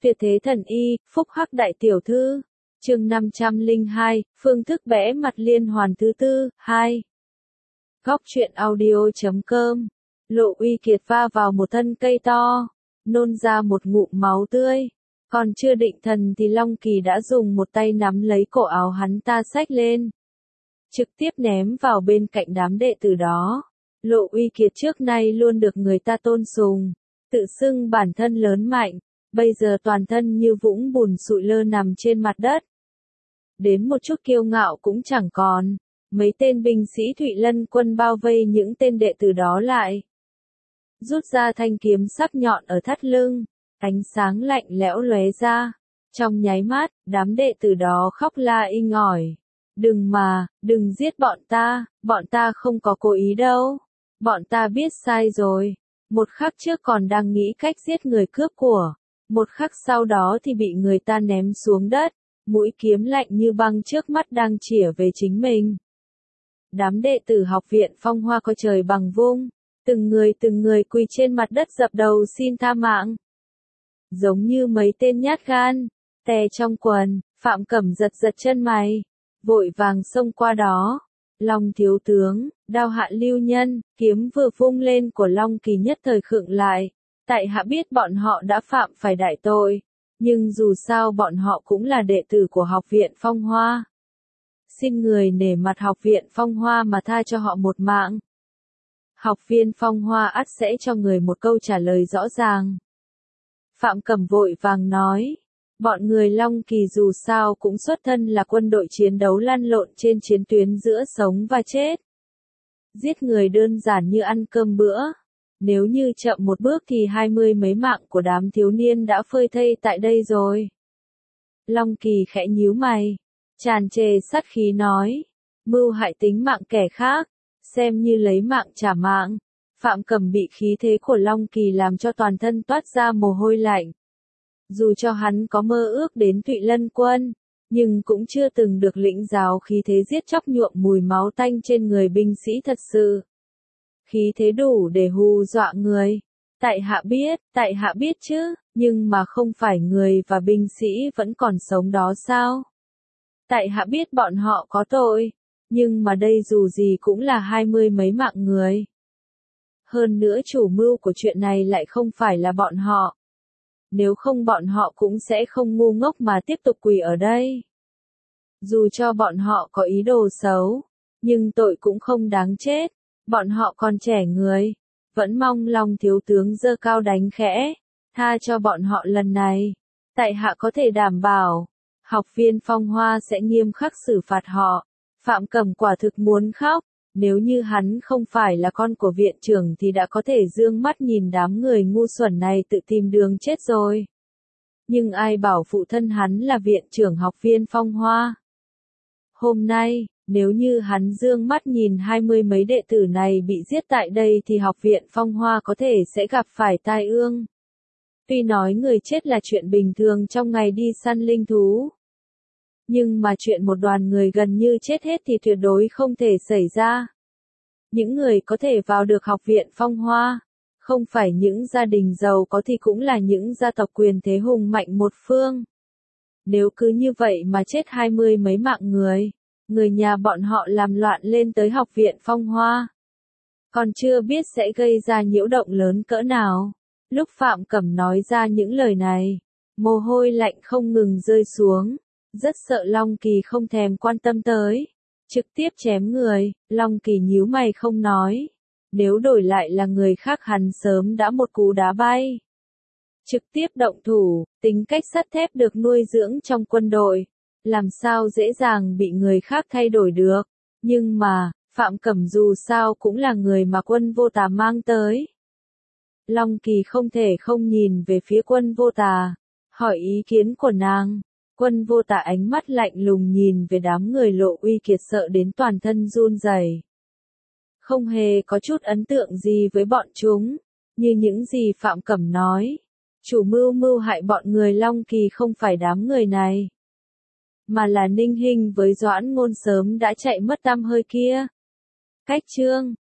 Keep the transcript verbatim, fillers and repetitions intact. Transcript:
Tuyệt thế thần y, phúc hắc đại tiểu thư. Chương năm trăm lẻ hai, phương thức bẽ mặt liên hoàn thứ tư, hai. Góc truyện audio chấm com. Lộ Uy Kiệt va vào một thân cây to, nôn ra một ngụm máu tươi. Còn chưa định thần thì Long Kỳ đã dùng một tay nắm lấy cổ áo hắn ta xách lên, trực tiếp ném vào bên cạnh đám đệ tử đó. Lộ Uy Kiệt trước nay luôn được người ta tôn sùng, tự xưng bản thân lớn mạnh, bây giờ toàn thân như vũng bùn sụi lơ nằm trên mặt đất. Đến một chút kiêu ngạo cũng chẳng còn. Mấy tên binh sĩ Thụy Lân quân bao vây những tên đệ tử đó lại, rút ra thanh kiếm sắc nhọn ở thắt lưng, ánh sáng lạnh lẽo lóe ra. Trong nháy mắt, đám đệ tử đó khóc la inh ỏi. Đừng mà, đừng giết bọn ta, bọn ta không có cố ý đâu. Bọn ta biết sai rồi. Một khắc trước còn đang nghĩ cách giết người cướp của. Một khắc sau đó thì bị người ta ném xuống đất. Mũi kiếm lạnh như băng trước mắt đang chĩa về chính mình. Đám đệ tử học viện Phong Hoa coi trời bằng vung. Từng người từng người quỳ trên mặt đất dập đầu xin tha mạng. Giống như mấy tên nhát gan, tè trong quần, Phạm Cẩm giật giật chân mày, vội vàng xông qua đó. Long thiếu tướng, đao hạ lưu nhân, kiếm vừa vung lên của Long Kỳ nhất thời khựng lại. Tại hạ biết bọn họ đã phạm phải đại tội, nhưng dù sao bọn họ cũng là đệ tử của học viện Phong Hoa. Xin người nể mặt học viện Phong Hoa mà tha cho họ một mạng. Học viên Phong Hoa ắt sẽ cho người một câu trả lời rõ ràng. Phạm Cẩm vội vàng nói, bọn người Long Kỳ dù sao cũng xuất thân là quân đội chiến đấu lăn lộn trên chiến tuyến giữa sống và chết. Giết người đơn giản như ăn cơm bữa. Nếu như chậm một bước thì hai mươi mấy mạng của đám thiếu niên đã phơi thây tại đây rồi. Long Kỳ khẽ nhíu mày, tràn trề sát khí nói, mưu hại tính mạng kẻ khác, xem như lấy mạng trả mạng. Phạm Cẩm bị khí thế của Long Kỳ làm cho toàn thân toát ra mồ hôi lạnh. Dù cho hắn có mơ ước đến Thụy Lân quân, nhưng cũng chưa từng được lĩnh giáo khí thế giết chóc nhuộm mùi máu tanh trên người binh sĩ thật sự. Khí thế đủ để hù dọa người. Tại hạ biết, tại hạ biết chứ, nhưng mà không phải người và binh sĩ vẫn còn sống đó sao? Tại hạ biết bọn họ có tội, nhưng mà đây dù gì cũng là hai mươi mấy mạng người. Hơn nữa chủ mưu của chuyện này lại không phải là bọn họ. Nếu không bọn họ cũng sẽ không ngu ngốc mà tiếp tục quỳ ở đây. Dù cho bọn họ có ý đồ xấu, nhưng tội cũng không đáng chết. Bọn họ còn trẻ người, vẫn mong Long thiếu tướng giơ cao đánh khẽ, tha cho bọn họ lần này. Tại hạ có thể đảm bảo, học viên Phong Hoa sẽ nghiêm khắc xử phạt họ. Phạm Cẩm quả thực muốn khóc, nếu như hắn không phải là con của viện trưởng thì đã có thể dương mắt nhìn đám người ngu xuẩn này tự tìm đường chết rồi. Nhưng ai bảo phụ thân hắn là viện trưởng học viên Phong Hoa. Hôm nay, nếu như hắn dương mắt nhìn hai mươi mấy đệ tử này bị giết tại đây thì học viện Phong Hoa có thể sẽ gặp phải tai ương. Tuy nói người chết là chuyện bình thường trong ngày đi săn linh thú, nhưng mà chuyện một đoàn người gần như chết hết thì tuyệt đối không thể xảy ra. Những người có thể vào được học viện Phong Hoa, không phải những gia đình giàu có thì cũng là những gia tộc quyền thế hùng mạnh một phương. Nếu cứ như vậy mà chết hai mươi mấy mạng người, người nhà bọn họ làm loạn lên tới học viện Phong Hoa, còn chưa biết sẽ gây ra nhiễu động lớn cỡ nào. Lúc Phạm Cẩm nói ra những lời này, mồ hôi lạnh không ngừng rơi xuống, rất sợ Long Kỳ không thèm quan tâm tới, trực tiếp chém người. Long Kỳ nhíu mày không nói, nếu đổi lại là người khác hắn sớm đã một cú đá bay. Trực tiếp động thủ, tính cách sắt thép được nuôi dưỡng trong quân đội, làm sao dễ dàng bị người khác thay đổi được. Nhưng mà, Phạm Cẩm dù sao cũng là người mà Quân Vô Tà mang tới. Long Kỳ không thể không nhìn về phía Quân Vô Tà, hỏi ý kiến của nàng. Quân Vô Tà ánh mắt lạnh lùng nhìn về đám người Lộ Uy Kiệt sợ đến toàn thân run rẩy. Không hề có chút ấn tượng gì với bọn chúng, như những gì Phạm Cẩm nói. Chủ mưu mưu hại bọn người Long Kỳ không phải đám người này, mà là Ninh Hinh với Doãn Ngôn sớm đã chạy mất tăm hơi kia. Cách chương